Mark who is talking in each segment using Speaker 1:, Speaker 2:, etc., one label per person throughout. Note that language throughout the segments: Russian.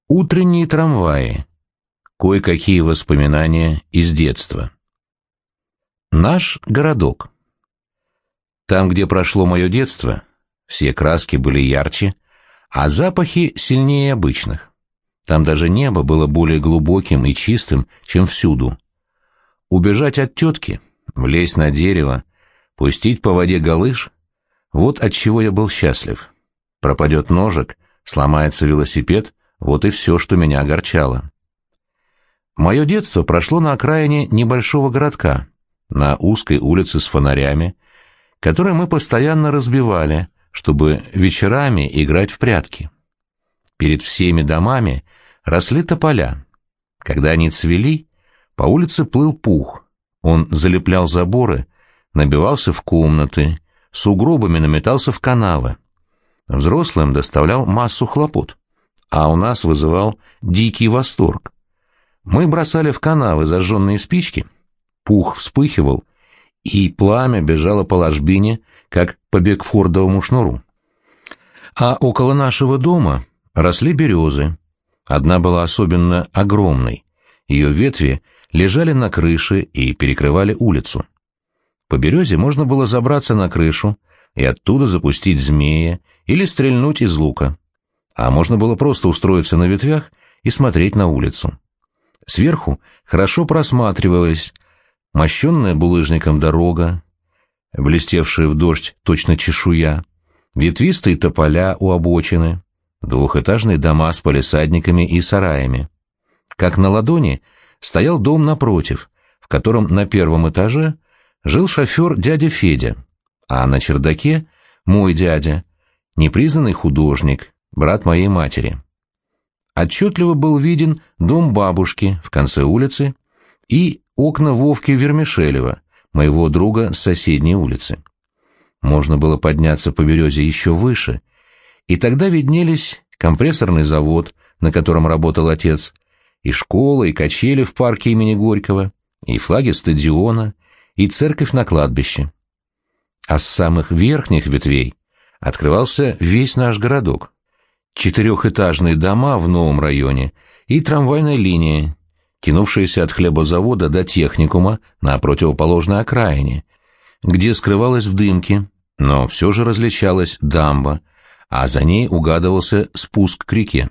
Speaker 1: Утренние трамваи. Кое-какие воспоминания из детства. Наш городок. Там, где прошло мое детство, все краски были ярче, а запахи сильнее обычных. Там даже небо было более глубоким и чистым, чем всюду. Убежать от тетки, влезть на дерево, пустить по воде галыш — вот от чего я был счастлив. Пропадет ножик, сломается велосипед — вот и все, что меня огорчало. Мое детство прошло на окраине небольшого городка, на узкой улице с фонарями, которые мы постоянно разбивали, чтобы вечерами играть в прятки. Перед всеми домами росли тополя. Когда они цвели, по улице плыл пух. Он залеплял заборы, набивался в комнаты, сугробами наметался в канавы. Взрослым доставлял массу хлопот, а у нас вызывал дикий восторг. Мы бросали в канавы зажженные спички, пух вспыхивал, и пламя бежало по ложбине, как по бекфордовому шнуру. А около нашего дома росли березы. Одна была особенно огромной. Ее ветви лежали на крыше и перекрывали улицу. По березе можно было забраться на крышу и оттуда запустить змея или стрельнуть из лука. А можно было просто устроиться на ветвях и смотреть на улицу. Сверху хорошо просматривалась мощенная булыжником дорога, блестевшая в дождь точно чешуя, ветвистые тополя у обочины, двухэтажные дома с палисадниками и сараями. Как на ладони стоял дом напротив, в котором на первом этаже жил шофер дядя Федя, а на чердаке мой дядя, непризнанный художник, брат моей матери. Отчетливо был виден дом бабушки в конце улицы и окна Вовки Вермишелева, моего друга с соседней улицы. Можно было подняться по березе еще выше, и тогда виднелись компрессорный завод, на котором работал отец, и школа, и качели в парке имени Горького, и флаги стадиона, и церковь на кладбище. А с самых верхних ветвей открывался весь наш городок. Четырехэтажные дома в новом районе и трамвайная линия, тянувшаяся от хлебозавода до техникума на противоположной окраине, где скрывалась в дымке, но все же различалась дамба, а за ней угадывался спуск к реке.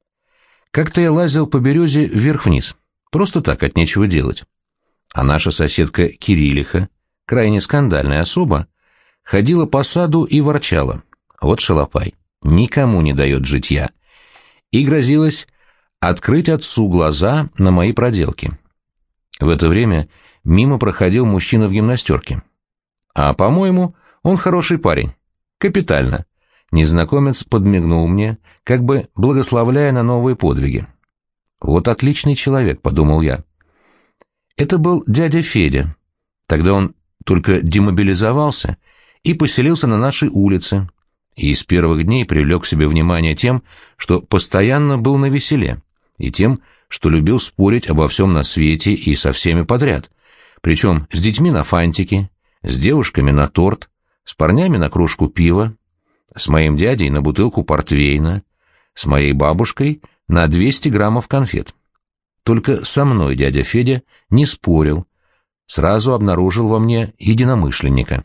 Speaker 1: Как-то я лазил по березе вверх-вниз, просто так, от нечего делать. А наша соседка Кириллиха, крайне скандальная особа, ходила по саду и ворчала: вот шалопай, никому не дает житья, и грозилась открыть отцу глаза на мои проделки. В это время мимо проходил мужчина в гимнастерке. А, по-моему, он хороший парень. Капитально. Незнакомец подмигнул мне, как бы благословляя на новые подвиги. Вот отличный человек, подумал я. Это был дядя Федя. Тогда он только демобилизовался и поселился на нашей улице, и с первых дней привлек к себе внимание тем, что постоянно был навеселе, и тем, что любил спорить обо всем на свете и со всеми подряд, причем с детьми на фантики, с девушками на торт, с парнями на кружку пива, с моим дядей на бутылку портвейна, с моей бабушкой на 200 граммов конфет. Только со мной дядя Федя не спорил, сразу обнаружил во мне единомышленника.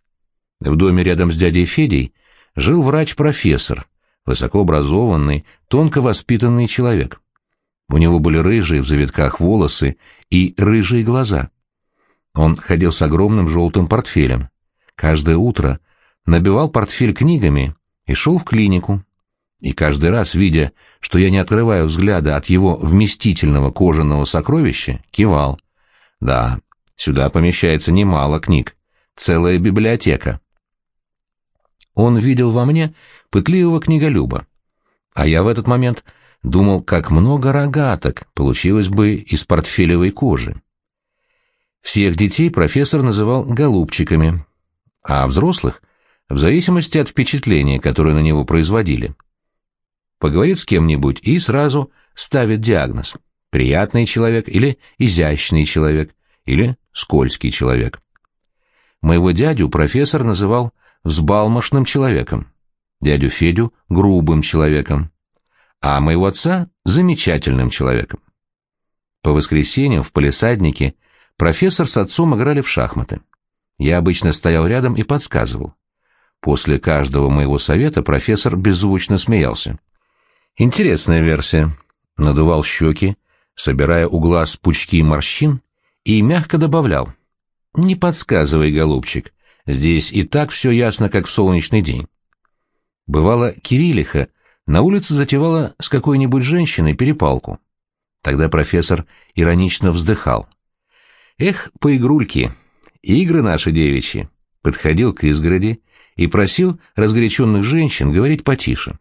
Speaker 1: В доме рядом с дядей Федей жил врач-профессор, высокообразованный, тонко воспитанный человек. У него были рыжие в завитках волосы и рыжие глаза. Он ходил с огромным желтым портфелем. Каждое утро набивал портфель книгами и шел в клинику. И каждый раз, видя, что я не отрываю взгляда от его вместительного кожаного сокровища, кивал. Да, сюда помещается немало книг, целая библиотека. Он видел во мне пытливого книголюба, а я в этот момент думал, как много рогаток получилось бы из портфелевой кожи. Всех детей профессор называл голубчиками, а взрослых — в зависимости от впечатления, которое на него производили. Поговорит с кем-нибудь и сразу ставит диагноз: приятный человек или изящный человек или скользкий человек. Моего дядю профессор называл взбалмошным человеком, дядю Федю — грубым человеком, а моего отца — замечательным человеком. По воскресеньям в палисаднике профессор с отцом играли в шахматы. Я обычно стоял рядом и подсказывал. После каждого моего совета профессор беззвучно смеялся. Интересная версия. Надувал щеки, собирая у глаз пучки морщин, и мягко добавлял: «Не подсказывай, голубчик, здесь и так все ясно, как в солнечный день». Бывало, Кириллиха на улице затевала с какой-нибудь женщиной перепалку. Тогда профессор иронично вздыхал. «Эх, поигрульки, игры наши девичьи», подходил к изгороди и просил разгоряченных женщин говорить потише.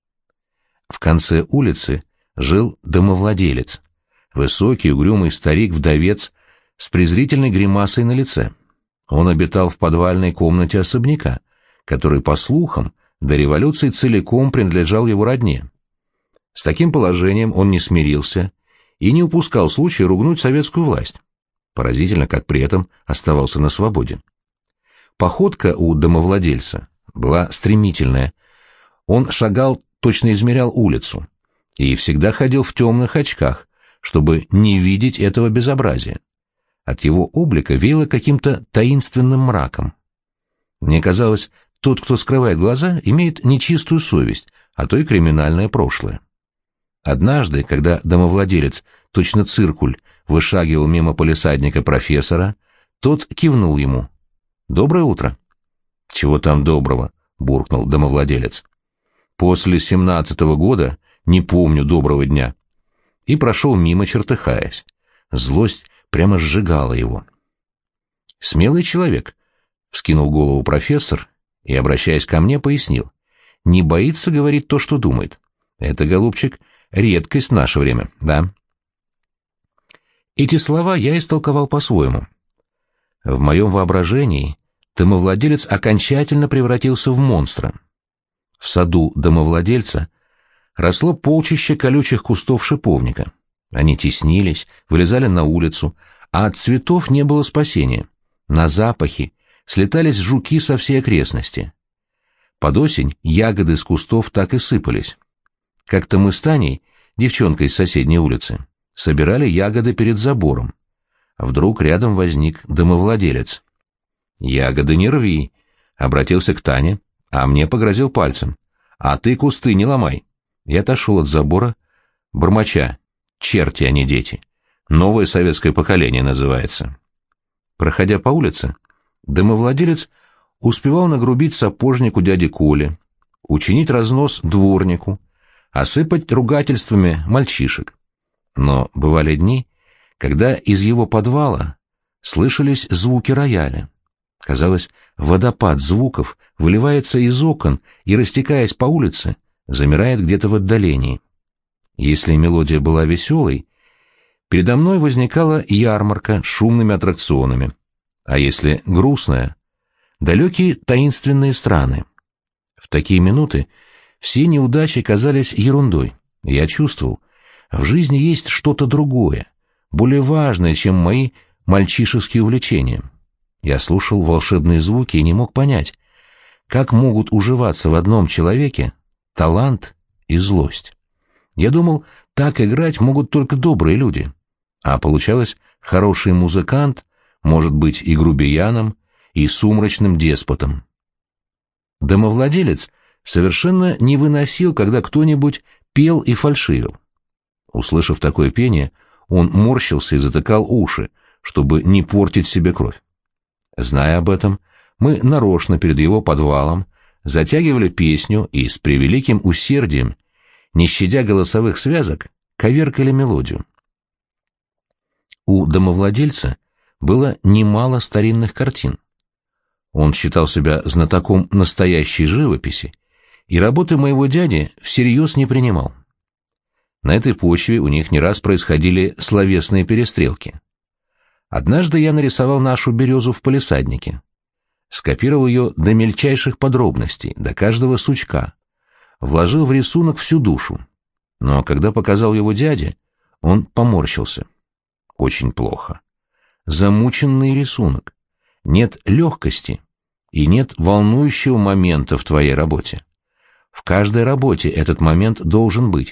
Speaker 1: В конце улицы жил домовладелец, высокий угрюмый старик-вдовец с презрительной гримасой на лице. Он обитал в подвальной комнате особняка, который, по слухам, до революции целиком принадлежал его родне. С таким положением он не смирился и не упускал случая ругнуть советскую власть. Поразительно, как при этом оставался на свободе. Походка у домовладельца была стремительная. Он шагал, точно измерял улицу, и всегда ходил в темных очках, чтобы не видеть этого безобразия. От его облика веяло каким-то таинственным мраком. Мне казалось, тот, кто скрывает глаза, имеет нечистую совесть, а то и криминальное прошлое. Однажды, когда домовладелец, точно циркуль, вышагивал мимо палисадника профессора, тот кивнул ему. «Доброе утро». «Чего там доброго?» — буркнул домовладелец. «После 17-го года не помню доброго дня». И прошел мимо, чертыхаясь. Злость прямо сжигала его. «Смелый человек», — вскинул голову профессор и, обращаясь ко мне, пояснил. «Не боится говорить то, что думает. Это, голубчик, редкость в наше время, да?» Эти слова я истолковал по-своему. В моем воображении домовладелец окончательно превратился в монстра. В саду домовладельца росло полчище колючих кустов шиповника. Они теснились, вылезали на улицу, а от цветов не было спасения. На запахи слетались жуки со всей окрестности. Под осень ягоды с кустов так и сыпались. Как-то мы с Таней, девчонкой с соседней улицы, собирали ягоды перед забором. Вдруг рядом возник домовладелец. «Ягоды не рви», — обратился к Тане, а мне погрозил пальцем. «А ты кусты не ломай». Я отошел от забора, бормоча: «Черти, а не дети. Новое советское поколение называется». Проходя по улице, домовладелец успевал нагрубить сапожнику дяде Коле, учинить разнос дворнику, осыпать ругательствами мальчишек. Но бывали дни, когда из его подвала слышались звуки рояля. Казалось, водопад звуков выливается из окон и, растекаясь по улице, замирает где-то в отдалении. Если мелодия была веселой, передо мной возникала ярмарка с шумными аттракционами, а если грустная — далекие таинственные страны. В такие минуты все неудачи казались ерундой. Я чувствовал, в жизни есть что-то другое, более важное, чем мои мальчишеские увлечения. Я слушал волшебные звуки и не мог понять, как могут уживаться в одном человеке талант и злость. Я думал, так играть могут только добрые люди, а получалось, хороший музыкант может быть и грубияном, и сумрачным деспотом. Домовладелец совершенно не выносил, когда кто-нибудь пел и фальшивил. Услышав такое пение, он морщился и затыкал уши, чтобы не портить себе кровь. Зная об этом, мы нарочно перед его подвалом затягивали песню и с превеликим усердием, не щадя голосовых связок, коверкали мелодию. У домовладельца было немало старинных картин. Он считал себя знатоком настоящей живописи, и работы моего дяди всерьез не принимал. На этой почве у них не раз происходили словесные перестрелки. Однажды я нарисовал нашу березу в палисаднике. Скопировал ее до мельчайших подробностей, до каждого сучка. Вложил в рисунок всю душу. Но когда показал его дяде, он поморщился. Очень плохо. Замученный рисунок. Нет легкости и нет волнующего момента в твоей работе. В каждой работе этот момент должен быть,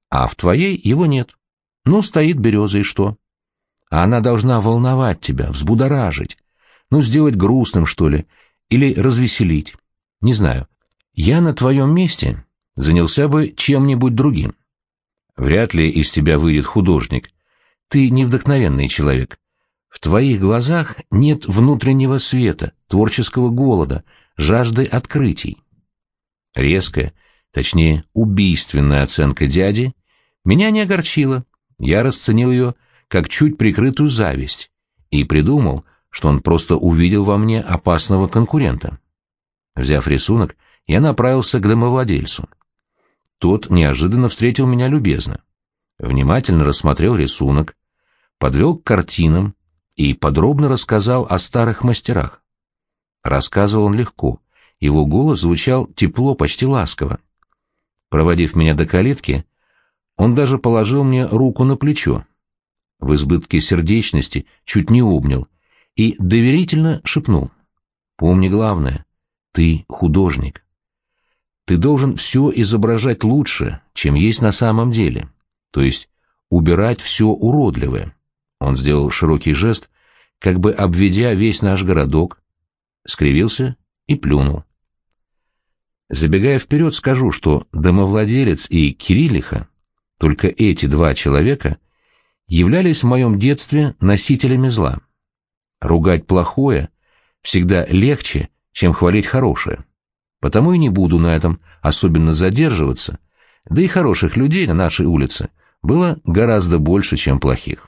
Speaker 1: а в твоей его нет. Ну, стоит береза, и что? А она должна волновать тебя, взбудоражить. Ну, сделать грустным, что ли, или развеселить. Не знаю. Я на твоем месте занялся бы чем-нибудь другим. Вряд ли из тебя выйдет художник. Ты невдохновенный человек. В твоих глазах нет внутреннего света, творческого голода, жажды открытий. Резкая, точнее, убийственная оценка дяди меня не огорчила. Я расценил ее как чуть прикрытую зависть и придумал, что он просто увидел во мне опасного конкурента. Взяв рисунок, я направился к домовладельцу. Тот неожиданно встретил меня любезно. Внимательно рассмотрел рисунок, подвел к картинам и подробно рассказал о старых мастерах. Рассказывал он легко, его голос звучал тепло, почти ласково. Проводив меня до калитки, он даже положил мне руку на плечо. В избытке сердечности чуть не обнял и доверительно шепнул: «Помни главное, ты художник. Ты должен все изображать лучше, чем есть на самом деле, то есть убирать все уродливое». Он сделал широкий жест, как бы обведя весь наш городок, скривился и плюнул. Забегая вперед, скажу, что домовладелец и Кириллиха, только эти два человека, являлись в моем детстве носителями зла. Ругать плохое всегда легче, чем хвалить хорошее. Потому и не буду на этом особенно задерживаться, да и хороших людей на нашей улице было гораздо больше, чем плохих.